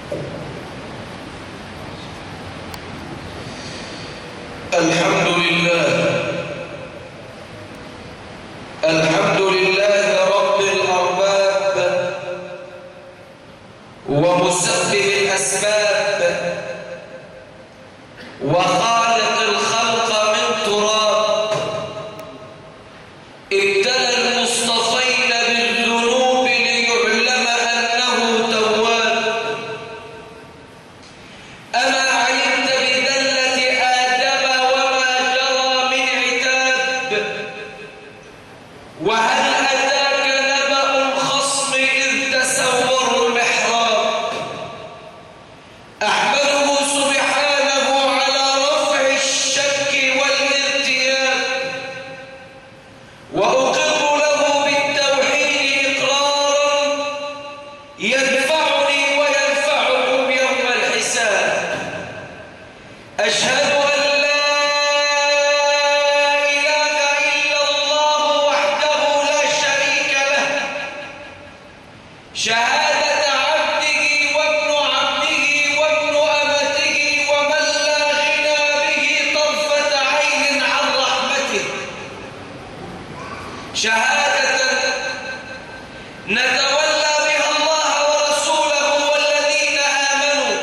الحمد لله رب الأرباب ومسبب الأسباب وخالق الخلق من تراب ابتلى المصطفين بالذنوب ليعلم أنه تواب أما علمت بذلة آدم وما جرى من عتاب وهل أتاك نبأ الخصم إذ تسوروا المحراب أحمده سبحانه على رفع الشك والارتياب وأقر له بالتوحيد إقرارا ينفعني وينفعكم يوم الحساب أشهد أن لا إله إلا الله وحده لا شريك له شهادة عبده وابن عبده وابن أمته ومن لا غنى به طرفة عين عن رحمته شهادة نتولى بها الله ورسوله والذين آمنوا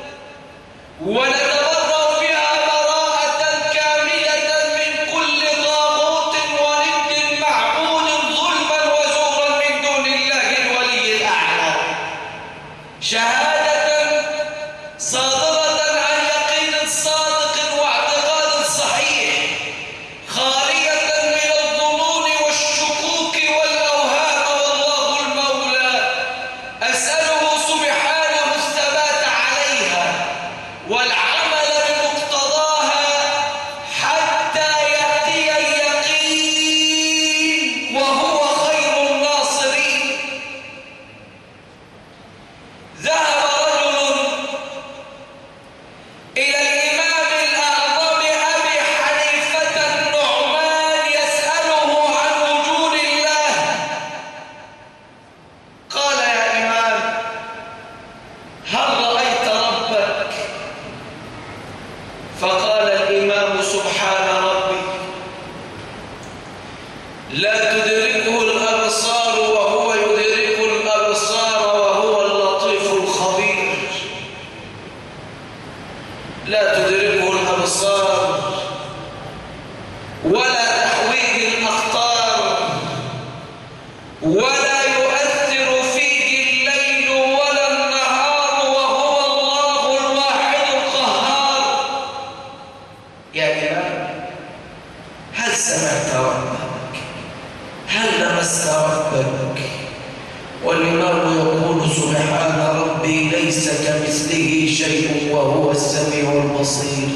ونتبرأ بها براءة كاملة من كل طاغوت ورد معبود ظلما وزورا من دون الله الولي الأعلى شهادة صادرة عن يقين صادق واعتقاد صحيح خالية من الظنون والشكوك والأوهام والله المولى أسأله سبحانه الثبات عليها والعمل بمقتضاها حتى يأتي اليقين وهو خير الناصرين ذهب رجل إلى الإمام الأعظم أبي حنيفة النعمان يسأله عن وجود الله قال يا إمام هل رأيت ربك؟ فقال الإمام سبحان ربي لا تدركه الأبصار وهو يدرك الأبصار وهو اللطيف الخبير لا تدركه الأبصار ولا تحويه الأخطار ولا يؤثر فيه الليل ولا النهار وهو الله الواحد القهار يا إمام هل سمعت ربك؟ هل لمست ربك؟ والإمام يقول سبحان ربي ليس كمثله شيء وهو السميع البصير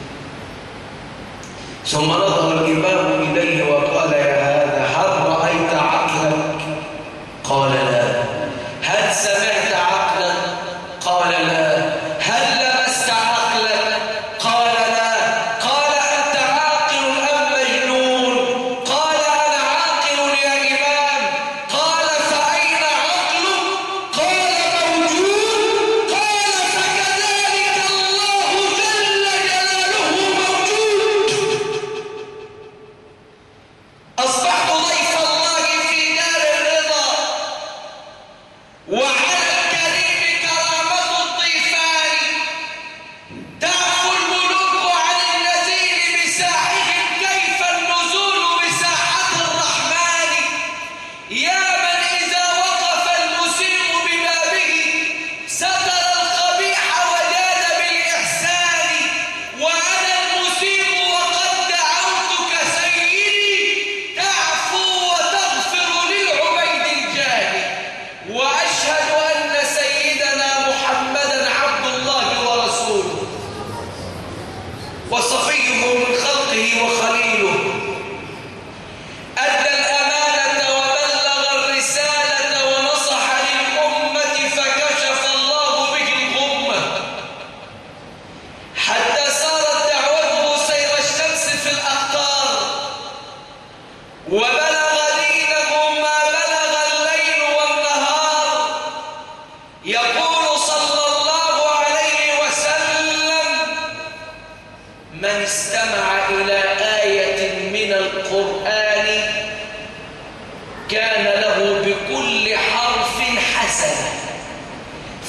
ثم نظر الإمام إليه وقال يا هذا هل رأيت عقلك؟ قال لا هل سمعت عقلك؟ قال لا هل لمست عقلك؟ قال لا قال أنت عاقل أم مجنون؟ قال أنا عاقل يا إمام قال فأين عقلك؟ قال موجود قال فكذلك الله جل جلاله موجود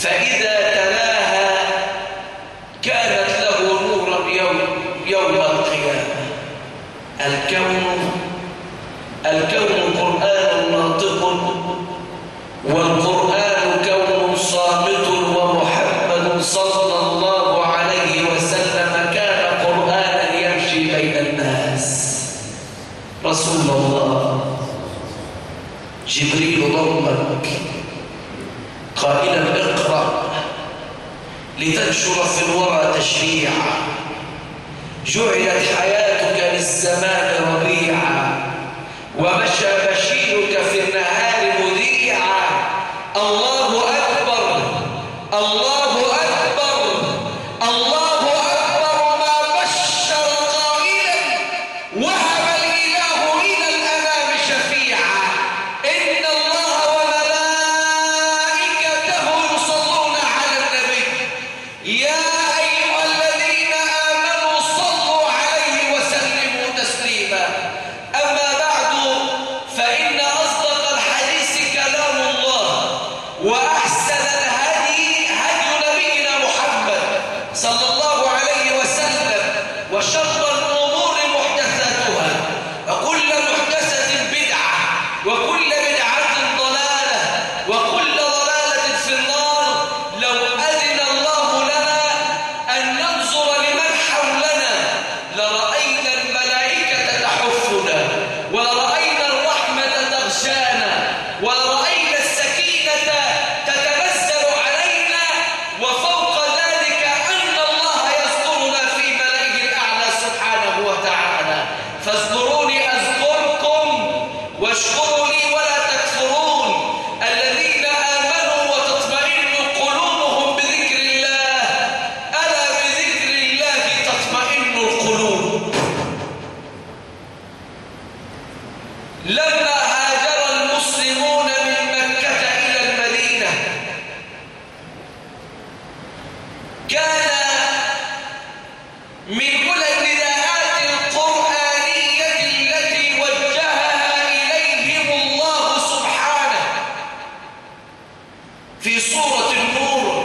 فإذا تلاها كانت له نورا يوم القيامة. الكون قرآن ناطق، والقرآن كون صامت، ومحمد صلى الله عليه وسلم كان قرآنا يمشي بين الناس. رسول الله جبريل ضمك قائلا اقرأ لتنشر في الورى تشريعا، جعلت حياتك للزمان ربيعا، ومشى مشيك في النهار مذيعا. الله أكبر الله أكبر الله أكبر، ما بشر قائلا وهب الإله إلى الأمام شفيعا. إن الله وملائكته يصلون على النبي، يا أيها الذين آمنوا صلوا عليه وسلموا تسليما. أما بعد، فإن أصدق الحديث كلام الله، وأحسن الهدي هدي نبينا محمد صلى الله عليه وسلم، وشر الأمور محدثاتها، وكل محدثة بدعة، وكل بدعة ضلالة، وكل ضلالة في النار. لو أذن الله لنا أن ننظر لمن حولنا لرأينا الملائكة تحفنا، ولرأينا الرحمة تغشانا، ولرأينا السكينة تتنزل علينا، وفوق ذلك أن الله يذكرنا في ملائه الأعلى سبحانه وتعالى. فاذكروني أذكركم واشكروا لي ولا تكفرون. الذين آمنوا وتطمئن قلوبهم بذكر الله، ألا بذكر الله تطمئن القلوب. لما هاجر المسلمون من مكة إلى المدينة، كان من أولى النداءات القرآنية التي وجهها إليهم الله سبحانه في سورة النور.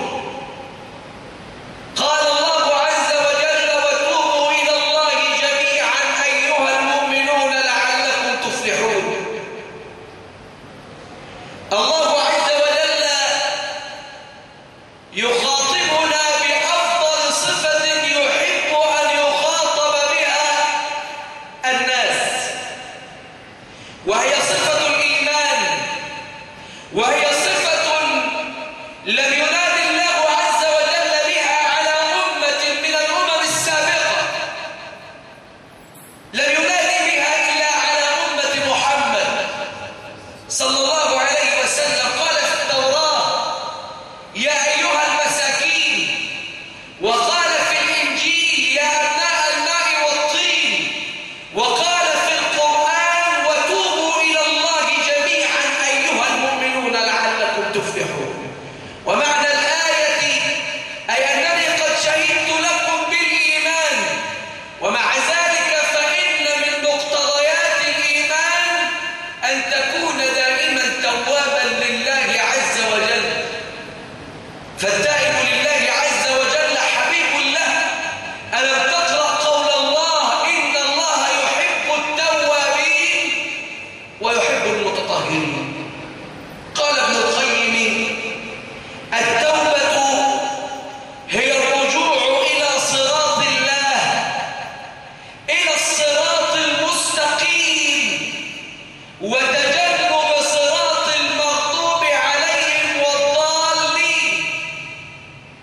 قال الله عز وجل: وتوبوا إلى الله جميعا أيها المؤمنون لعلكم تفلحون. الله عز وجل يخاطبنا بأفضل صفة يحب أن يخاطب بها الناس، وهي صفة الإيمان، وهي صفة لم ينادي الله عز وجل بها على أمة من الأمم السابقة، لم ينادي بها إلا على أمة محمد صلى الله عليه وسلم. قال في التوراة: يا أيها المساكين، وقال في الإنجيل: يا أبناء الماء والطين، وقال في القرآن: وتوبوا إلى الله جميعا أيها المؤمنون لعلكم تفلحون. ومعنى الآية أي أنني قد شهدت لكم بالإيمان، ومع ذلك فإن من مقتضيات الإيمان أن تكون دائما توابا لله عز وجل. فالتائب لله عز وجل حبيب له. ألم تقرأ قول الله: إن الله يحب التوابين ويحب المتطهرين. قال ابن القيم: التوبة هي الرجوع إلى صراط الله، إلى الصراط المستقيم، وتجنب صراط المغضوب عليهم والضالين.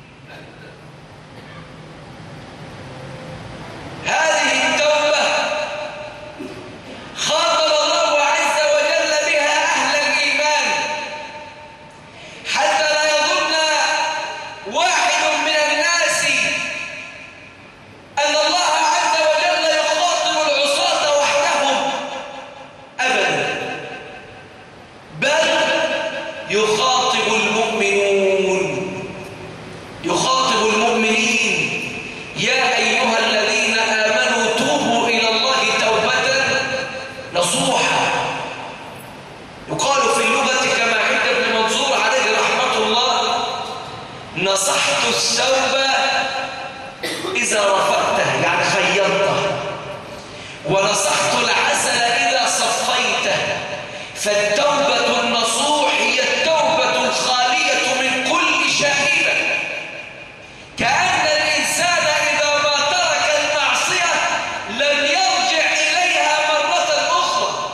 نصحت الثوب إذا رفعته يعني خيطته، ونصحت العسل إذا صفيته. فالتوبة النصوح هي التوبة الخالية من كل شائبة، كأن الإنسان إذا ما ترك المعصية لم يرجع إليها مرة أخرى.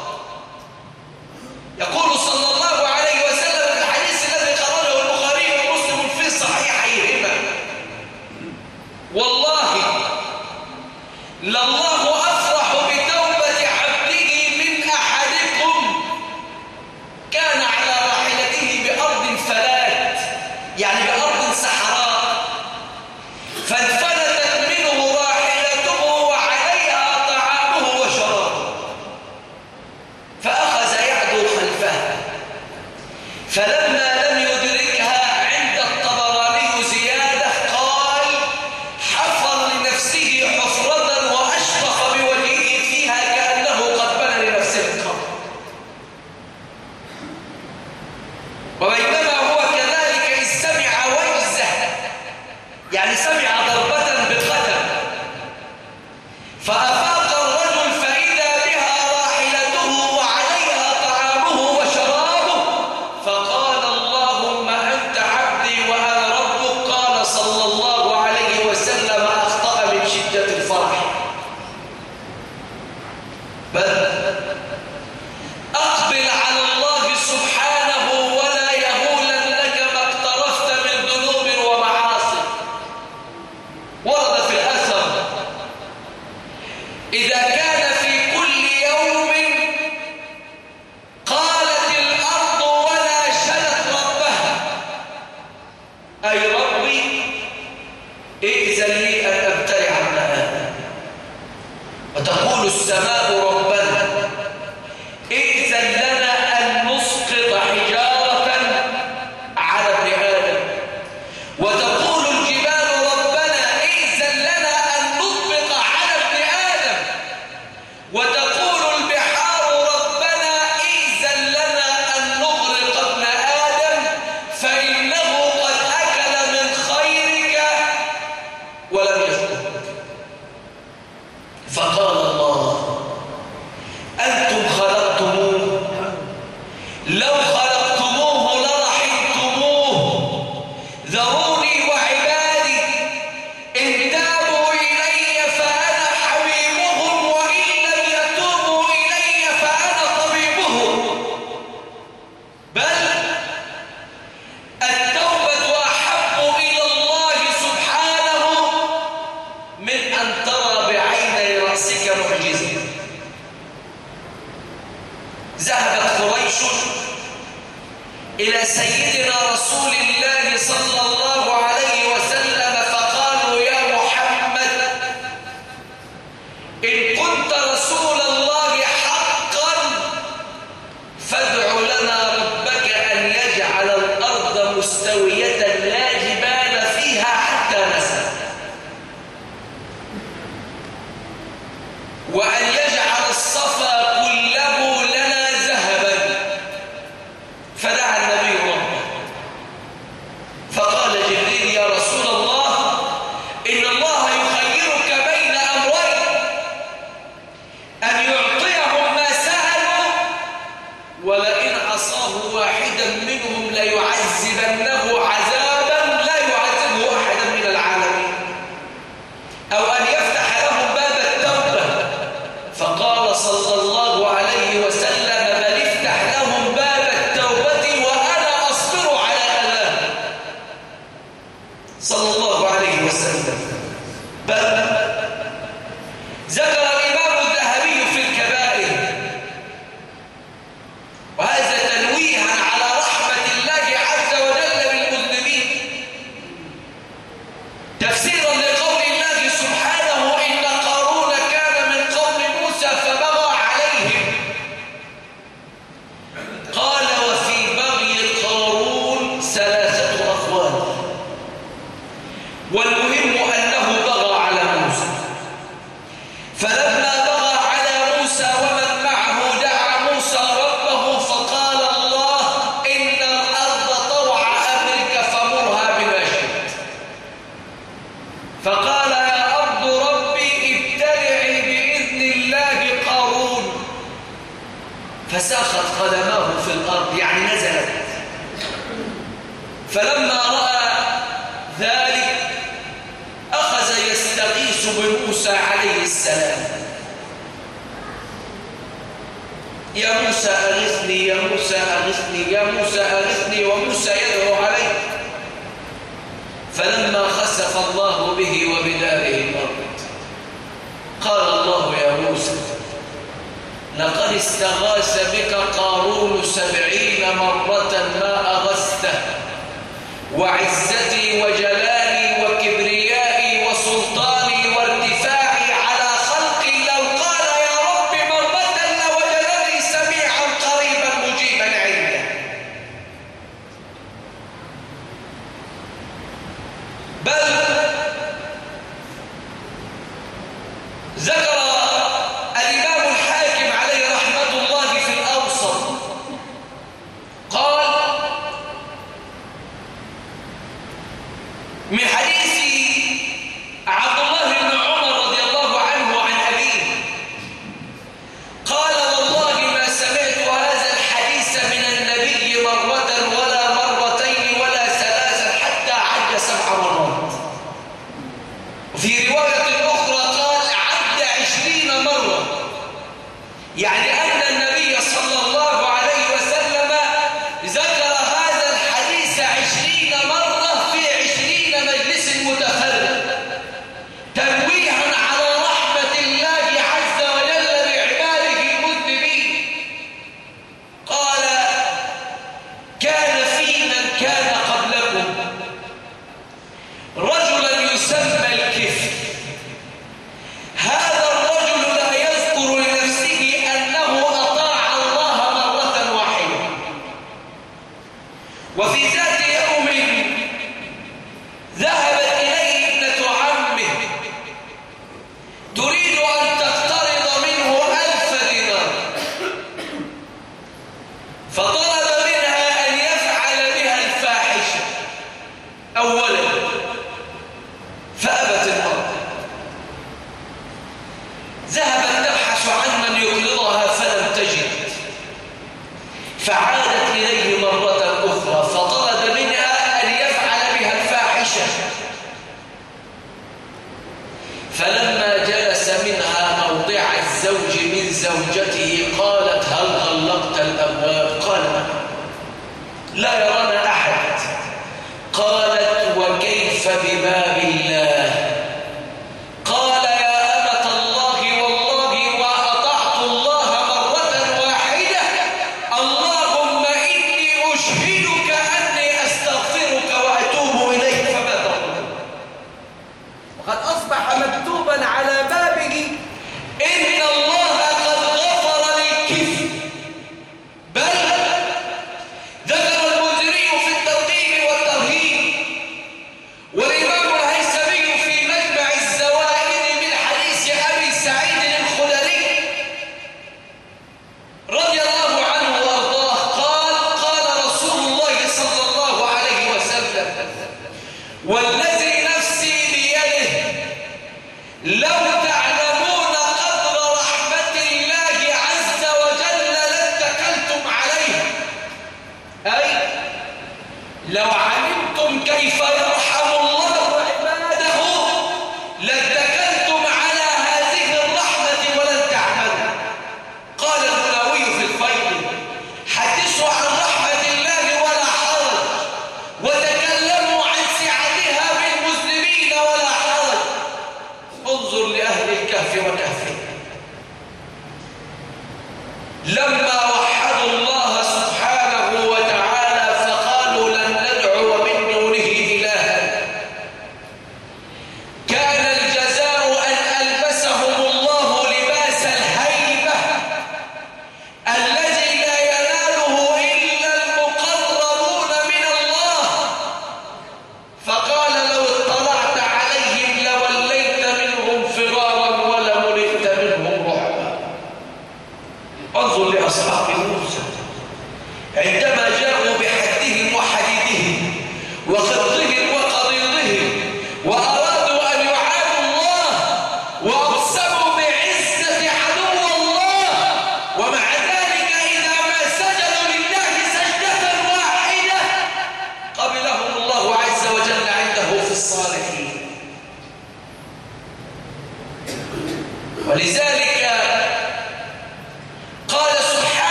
يقول صلى الله عليه وسلم في الحديث الذي خرجه البخاري ومسلم في صحيحيهما: والله لله أفرح بتوبة عبده من أحدكم كان على راحلته بأرض فلات، يعني بأرض صحراء، فانفلتت منه راحلته وعليها طعامه وشرابه، فأخذ يعدو خلفها، فلما لم يدركها عند الطبراني زيادة قال: حفر لنفسه حفرة وأشرف بوجهه فيها كأنه قد بنى لنفسه القبر. وبينما هو كذلك إذ سمع وجزة، يعني سمع ضربة بقدم، فأفاق الرجل فإذا بها راحلته وعليها طعامه وشرابه، فقال: اللهم أنت عبدي وأنا ربك. قال صلى الله عليه وسلم: أخطأ من شدة الفرح، بل أقبل على الله سبحانه ولا يهولنك ما اقترفت من ذنوب ومعاصي. ورد في الأثر: إذا كان في كل يوم قالت الأرض وناشدت ربها: أي ربي ائذن لي أن أبتلع ابن آدم. وتقول السماء: ربنا ائذن لنا أن نسقط حجارة على ابن آدم. وتقول الجبال: ربنا ائذن لنا أن نطبق على ابن آدم. وتقول البحار: ربنا ائذن لنا أن نغرق ابن آدم فإنه قد أكل من خيرك ولم يشكرك. فقال الله: أنتم خلقتموه، لو خلقتموه لرحمتموه، ذروني وعبادي إن تابوا إلي فأنا حبيبهم، وإن لم يتوبوا إلي فأنا طبيبهم. بل التوبة أحب إلى الله سبحانه من أن ترى بعيني رأسك معجزة. ذهبت قريش إلى سيدنا رسول الله صلى الله عليه وسلم فقالوا: يا محمد، إن كنت رسول الله حقا فادع لنا ربك أن يجعل الأرض مستوية لا جبال فيها حتى نسل، وأن يجعل الصفا كله لنا ذهبا. فدعا النبي ربه، فقال جبريل: يا رسول الله، إن الله يخيرك بين أمرين: أن يعطيهم ما سألوا، ولئن عصاه واحدا منهم ليعذبنه عذابا لا يعذبه أحدا من العالمين، أو أن يفتح لهم باب التوبة. فقال صلى الله عليه وسلم: بل افتح لهم باب التوبة وأنا أصبر على أذاه. صلى الله عليه وسلم. بل ذكر الإمام الذهبي في الكبائر، وهذا تنويها على رحمة الله عز وجل بالمذنبين، تفسيرا لقول الله سبحانه: إن قارون كان من قوم موسى فبغى عليهم. قال: وفي بغي قارون 3 أقوال، والمهم أنه بغى على موسى. فلما بغى على موسى ومن معه دعا موسى ربه فقال الله: إن الأرض طوع أمرك فمرها بما شئت. فلما رأى ذلك أخذ يستغيث بموسى عليه السلام. يا موسى أغثني، يا موسى أغثني، يا موسى أغثني، وموسى يدعو عليه. فلما خسف الله به وبداره الأرض قال الله يا موسى لقد استغاث بك قارون 70 مرة ما أغثته، وعزتي وجلالي وكبريائي وسلطاني وارتفاعي على خلقي لو قال يا رب مرة لوجدني سميعا قريبا مجيبا عنده. بل ذكر الإمام الحاكم عليه رحمة الله في الأوسط قال من حديث عبد الله بن عمر رضي الله عنه عن أبيه قال والله ما سمعت هذا الحديث من النبي مرة ولا مرتين ولا ثلاثا حتى عد 7 مرات. وفي رواية أخرى قال عد 20 مرة، يعني أن النبي صلى الله عليه وسلم ذكر هذا الحديث 20 مرة في 20 مجلس متفرد تنويها على رحمة الله عز وجل بعباده المذنبين. قال كان في من كان قبلكم رجلا يسمى الكفر، هذا الرجل لا يذكر لنفسه أنه أطاع الله مرة واحدة. وفي ذات يوم ذهبت إليه ابنة عمه تريد أن تقترض منه 1000 دينار، فطلب منها أن يفعل بها الفاحشة أولا، فأبت المرأة. ذهبت تبحث عن من يقرضها فلم تجد، فعادت إليه مرة أخرى فطلب منها أن يفعل بها الفاحشة. فلما جلس منها موضع الزوج من زوجته قالت هل غلقت الأبواب؟ قال لا يرانا أحد. قالت وكيف بباب الله؟ قال يا أمة الله والله وأطعت الله مرة واحدة، اللهم إني أشهدك أني أستغفرك وأتوب إليك. فما تقول؟ وقد أصبح مكتوبا على بابه إن الله قد غفر للكفر. بل ذكر المنذري في الترغيب والترهيب والإمام الهيثمي في مجمع الزوائد من حديث أبي سعيد الخدري رضي الله عنه وارضاه قال قال رسول الله صلى الله عليه وسلم والذي نفسي بيده لو تعلمون قدر رحمة الله عز وجل لاتكلتم عليه، أي لو علمتم كيف يرحم الله عباده لاتكلتم على هذه الرحمة ولن تعملوا. قال النووي في الفيض حدثوا عن رحمة الله ولا حرج، وتكلموا عن سعتها بالمسلمين ولا حرج. انظر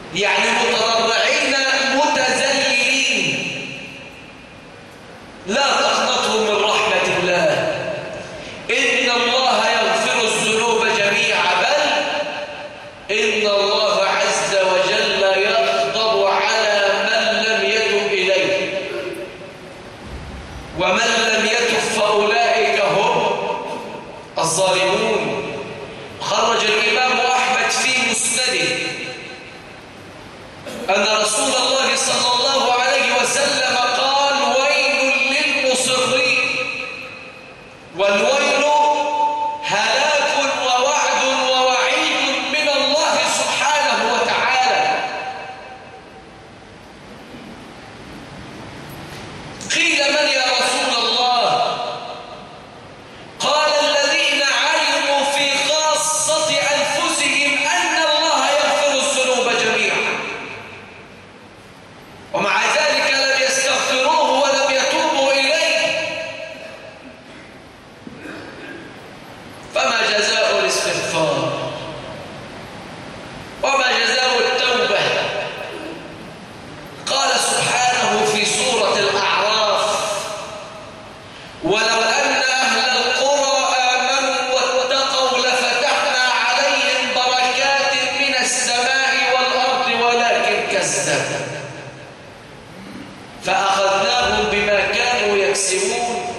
يعني متضرعين متذللين. لا تقنطوا من رحمة الله، إن الله يغفر الذنوب جميعا، بل إن الله عز وجل يغضب على من لم يتب إليه، ومن لم يتب فأولئك هم الظالمون. خرج الإمام أحمد في مسنده أن رسول الله صلى الله عليه وسلم قال: ويل للمصرين، والويل هلاك ووعد ووعيد من الله سبحانه وتعالى. قيل: من يا رسول الله؟ قال: الذين علموا في خاصة أنفسهم أن الله يغفر الذنوب جميعا، ومع ذلك لم يستغفروه ولم يتوبوا إليه. فما جزاء الاستغفار؟ وما جزاء التوبة؟ قال سبحانه في سورة الأعراف: ولو أن أهل القرى آمنوا واتقوا لفتحنا عليهم بركات من السماء والأرض ولكن كذبوا فأخذناهم بما كانوا يكسبون.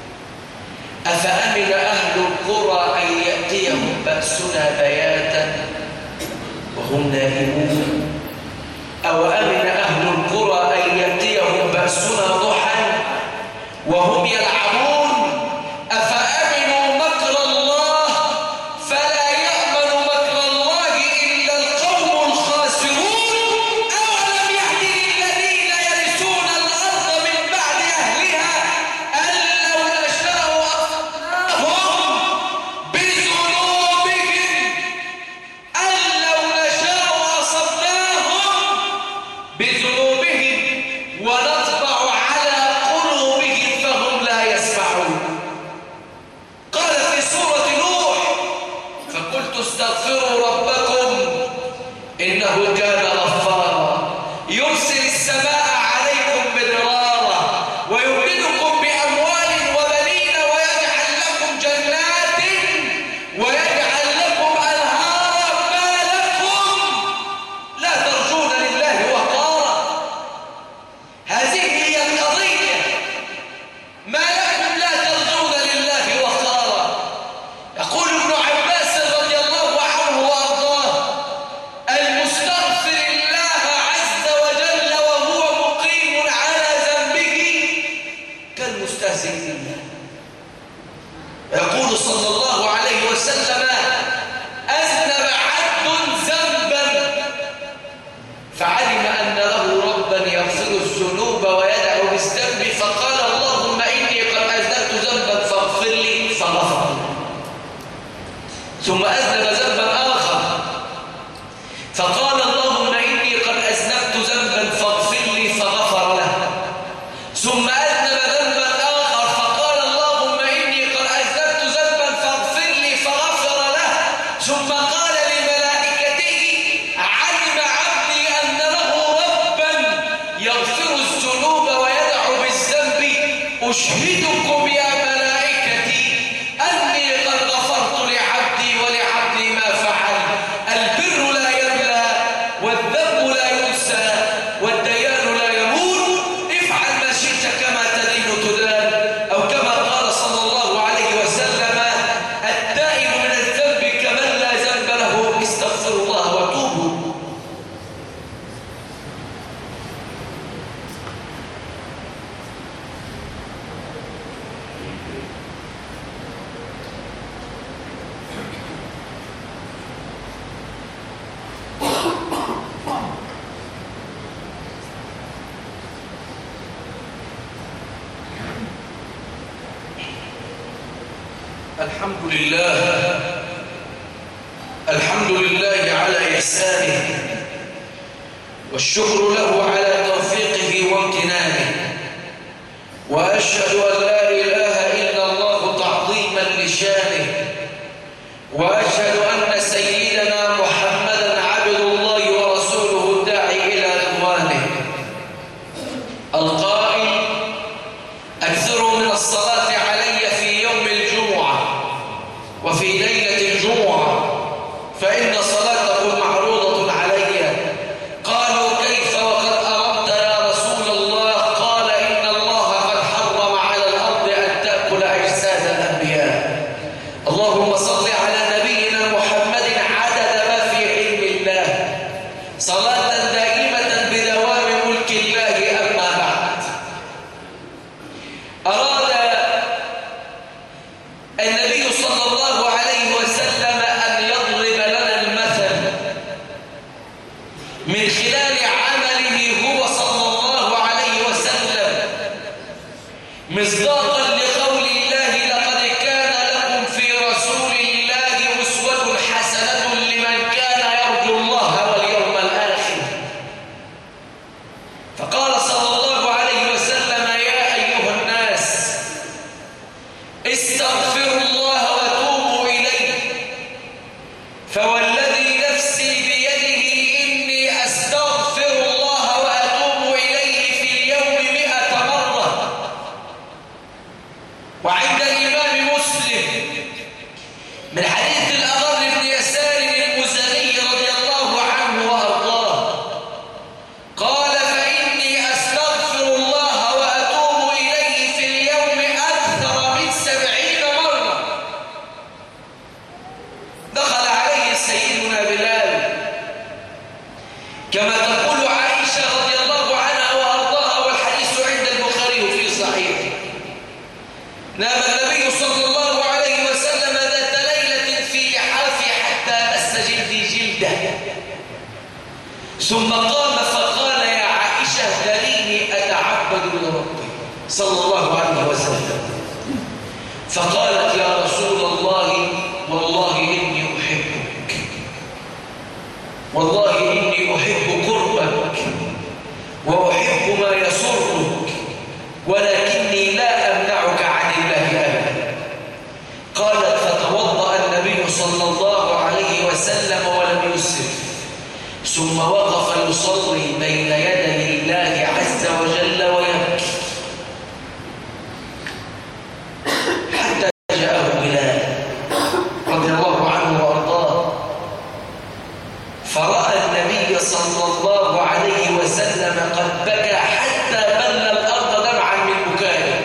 أفأمن أهل القرى أن يأتيهم بأسنا بياتا وهم نائمون، أو أمن أهل القرى أن يأتيهم بأسنا ضحى وهم يلعبون. أفأمنوا مكر الله فلا يأمن مكر الله إلا القوم الخاسرون. أولم يهد للذين يرثون الأرض من بعد أهلها أن لو نشاء أصبناهم بذنوبهم ونطبع على قلوبهم فهم لا يسمعون. قال في سورة نوح: فقلت استغفروا ربكم إنه كان غفارا يرسل السماء عليكم مدرارا ويمددكم بأموال وبنين ويجعل لكم جنات ويجعل لكم أنهارا. ما لكم لا ترجون لله وقارا؟ هذه هي القضية. ما لكم لا ترجون لله وقارا؟ يقول ابن عباس رضي الله عنه وأرضاه: المستغفر الله عز وجل وهو مقيم على ذنبه كالمستهزئ بالله. يقول صلى الله عليه وسلم: أذنب عبد ذنبا فعلم أن له ربا يغفر الذنوب ويدعو بالذنب، فقال: اللهم إني قد أذنبت ذنبا فاغفر لي، فغفر له. ثم أذنب ذنبا آخر فقال: اللهم إني قد أذنبت ذنبا فاغفر لي، فغفر له. ثم أذنب ذنبا آخر فقال: اللهم إني قد أذنبت ذنبا فاغفر لي، فغفر له. ثم قال لملائكته: علم عبدي أن له ربا يغفر الذنوب ويدعو بالذنب، أشهدكم يا ملائكتي أني قد غفرت لعبدي ولعبدي ما فعل. البر لا يبلى والذنب لا ينسى والديان لا يموت. افعل ما شئت كما تدين تدان، أو كما قال صلى الله عليه وسلم: التائب من الذنب كمن لا ذنب له، استغفروا الله وتوبوا. الحمد لله على إحسانه، والشكر له على توفيقه وامتنانه، وأشهد أن لا إله إلا الله تعظيما لشانه، وأشهد أن سيدنا محمدا عبد الله ورسوله فإن صلاتكم معروضة علي. قالوا كيف وقد أردت يا رسول الله؟ قال إن الله قد حرم على الأرض أن تأكل أجساد الأنبياء. اللهم صل على نبينا محمد عدد ما في علم الله، صلاة دائمة بدوام ملك الله. أما بعد، أراد النبي صلى الله عليه وسلم أن يضرب لنا المثل من خلال عمله هو صلى الله عليه وسلم، مصداقا لقول الله: لقد كان لكم في رسول الله أسوة حسنة لمن كان يرجو الله واليوم الآخر. فقال صلى الله عليه وسلم: يا أيها الناس استغفروا الله وتوبوا إليه، فوالذي نفسي بيده إني أستغفر الله وأتوب إليه في اليوم 100 مرة. وعند الإمام مسلم من حديث الأغر بن يسار المزني رضي الله عنه وأرضاه قال: فإني أستغفر الله وأتوب إليه في اليوم أكثر من 70 مرة. دخل عليه سيدنا بلال كما تقول عائشة رضي الله عنها وأرضاها، والحديث عند البخاري في صحيحه. نام النبي صلى الله عليه وسلم ذات ليلة في لحافي حتى مس جلدي جلده، ثم قام فقال: يا عائشة دعيني أتعبد لربي صلى الله عليه وسلم. فقالت: يا رسول الله والله إني أحبك، والله إني أحب قربك وأحب ما يسرك، ولكني لا أمنعك عن الله أبدا. قالت: فتوضأ النبي صلى الله عليه وسلم ولم يسرف، ثم وقف يصلي بين يدي الله عز وجل ويبكي حتى جاءه بلال رضي الله عنه وارضاه، فرأى النبي صلى الله عليه وسلم قد بكى حتى بل الأرض دمعا من بكائه.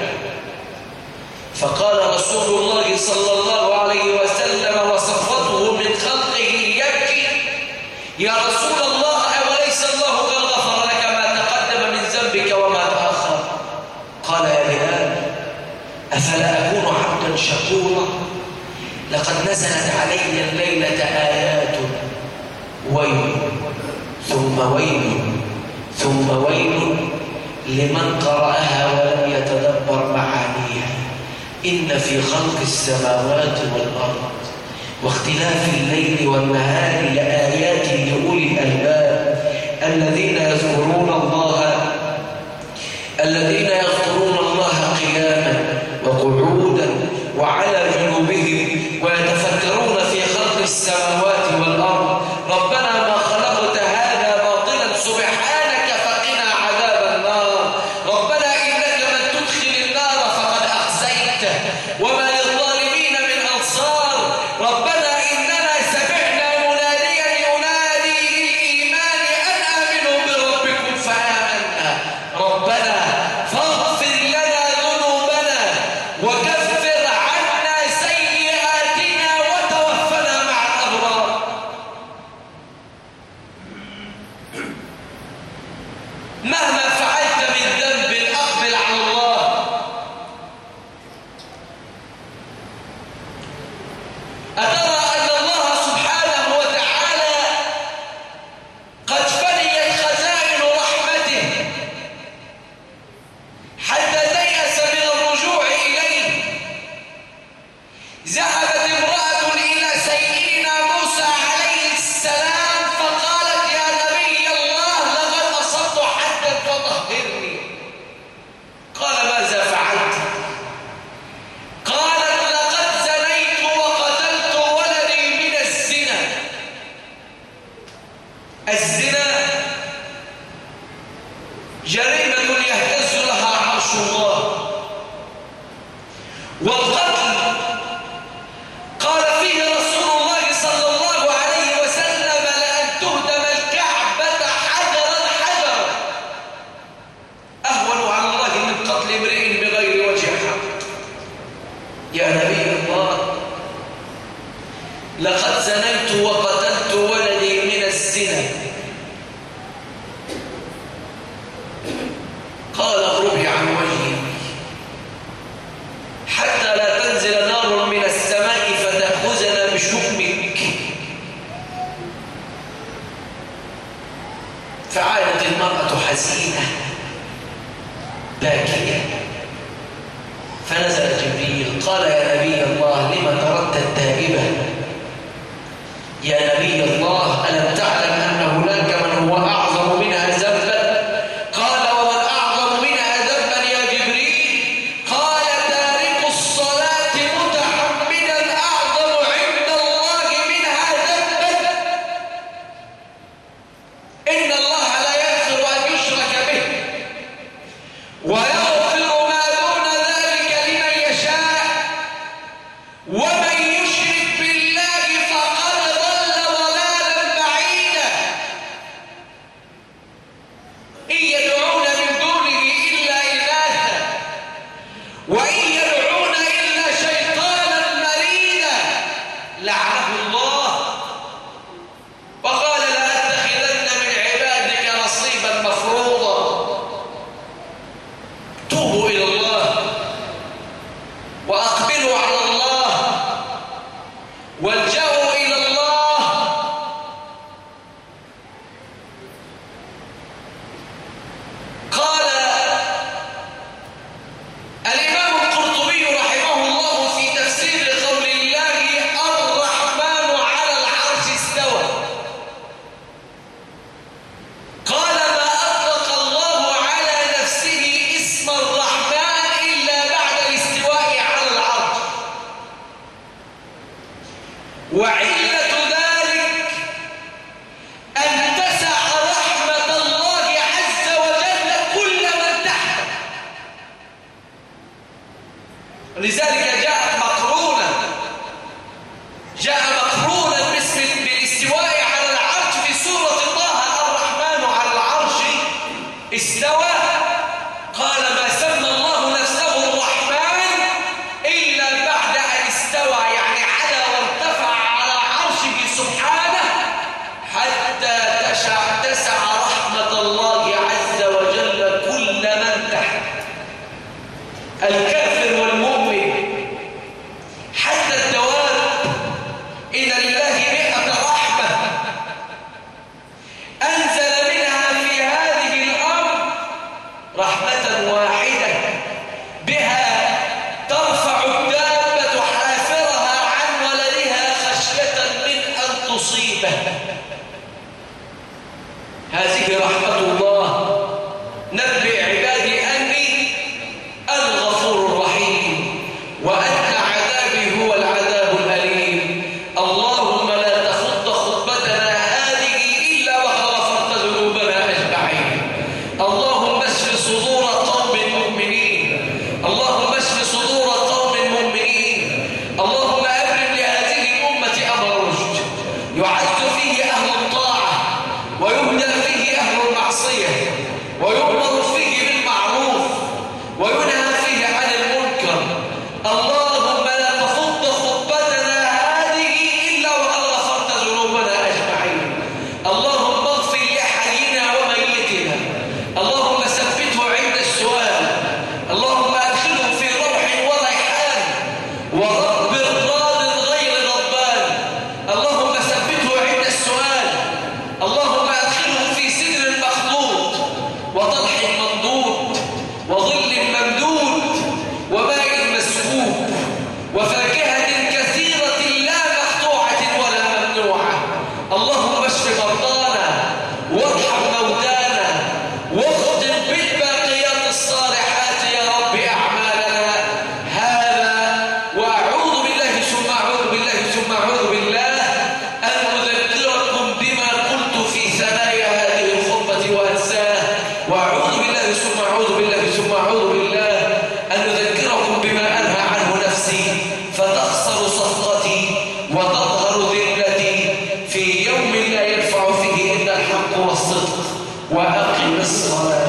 فقال رسول الله صلى الله عليه وسلم وصفته من خلقه يبكي: يا رسول الله، أوليس الله قد غفر لك ما تقدم من ذنبك وما تأخر؟ قال: يا بلال، أفلا أكون عبدا شكورا؟ لقد نزلت علي الليلة آيات ويل ثم ويل ثم ويل لمن قرأها ولم يتدبر معانيها. إن في خلق السماوات والأرض واختلاف الليل والنهار لآيات لأولي الألباب الذين يذكرون الله قياما وقعودا وعلى جنوبهم ويتفكرون في خلق السماوات والأرض. ربنا ما خلقت هذا باطلا سبحانك فقنا عذاب النار. ربنا إنك من تدخل النار فقد أخزيته وما للظالمين من أنصار. ربنا إننا سمعنا مناديا ينادي للإيمان أن آمنوا لقد زنيت وقتلت ولدي من الزنا. قال اغربي عن وجهي حتى لا تنزل نار من السماء فتأخذنا بشؤمك. فعادت المرأة حزينة باكية، فنزل جبريل قال يا نبي الله لم تردت التائبة؟ يا نبي الله ألم تعلم أن هناك من هو أعظم منها ذنبا؟ قال ومن أعظم منها ذنبا يا جبريل؟ قال تارك الصلاة متحملا أعظم عند الله منها ذنبا. إن الله لا يغفر أن يشرك به ويغفر ما دون ذلك لمن يشاء، ومن يشرك بالله فقد ضل ضلالا بعيدا. إن يدعون من دونه إلا إناثا وإن يدعون إلا شيطانا مريدا لعنه الله وقال لأتخذن من عبادك نصيبا مفروضا. توبوا إلى الله وأقبلوا على الله والجأوا إلى الله. قال الإمام القرطبي رحمه الله في تفسير قول الله الرحمن على العرش استوى، قال ما أطلق الله على نفسه اسم الرحمن إلا بعد الاستواء على العرش، وعلة ذلك أن تسع رحمة الله عز وجل كل من تحته، لذلك جاء مقرونا بالاستواء على العرش في سورة طه الرحمن على العرش استوى. قال ما سمى الله نفسه الرحمن إلا بعد أن استوى، يعني علا وارتفع على عرشه سبحانه حتى تسع رحمة الله عز وجل كل من تحت، الكافر والمؤمن حتى الدواب. إن لله 100 رحمة أنزل منها في هذه الأرض رحمة واحدة بها ترفع الدابة حافرها عن ولدها خشية من أن تصيبه. هذه رحمة الله. نبئ عبادي أني الغفور الرحيم وأن عذابي هو العذاب الأليم. اللهم لا تخض خطبتنا هذه إلا وقد غفرت ذنوبنا أجمعين. اللهم اشف صدور قوم مؤمنين، اللهم اشف صدور قوم مؤمنين. اللهم أبرم لهذه الأمة أمر رشد يعز فيه أهل الطاعة ويهدى فيه أهل المعصية ويؤمر فيه بالمعروف وينهى فيه عن المنكر. اللهم لا تخض خطبتنا هذه إلا وقد غفرت ذنوبنا أجمعين. اللهم اغفر لحينا وميتنا، اللهم ثبته عند السؤال، اللهم أدخله في روح وريحان ورب راض غير غضبان. اللهم ثبته عند السؤال، اللهم أدخله في سدر مخضود وطلح منضود وظل ممدود وماء مسكوب وفاكهة كثيرة لا مقطوعة ولا ممنوعة. اللهم اشف مرضانا وارحم موتانا واختم بالباقيات الصالحات يا رب أعمالنا. هذا وأعوذ بالله ثم أعوذ بالله ثم أعوذ بالله أن أذكركم بما قلت في ثنايا هذه الخطبة وأنساه، وأعوذ بالله ثم أعوذ بالله ثم أعوذ بالله أن أذكركم بما أنهى عنه نفسي فتخسر صفقتي وتظهر ذلتي في يوم لا ينفع فيه إلا الحق والصدق. وأقم الصلاة.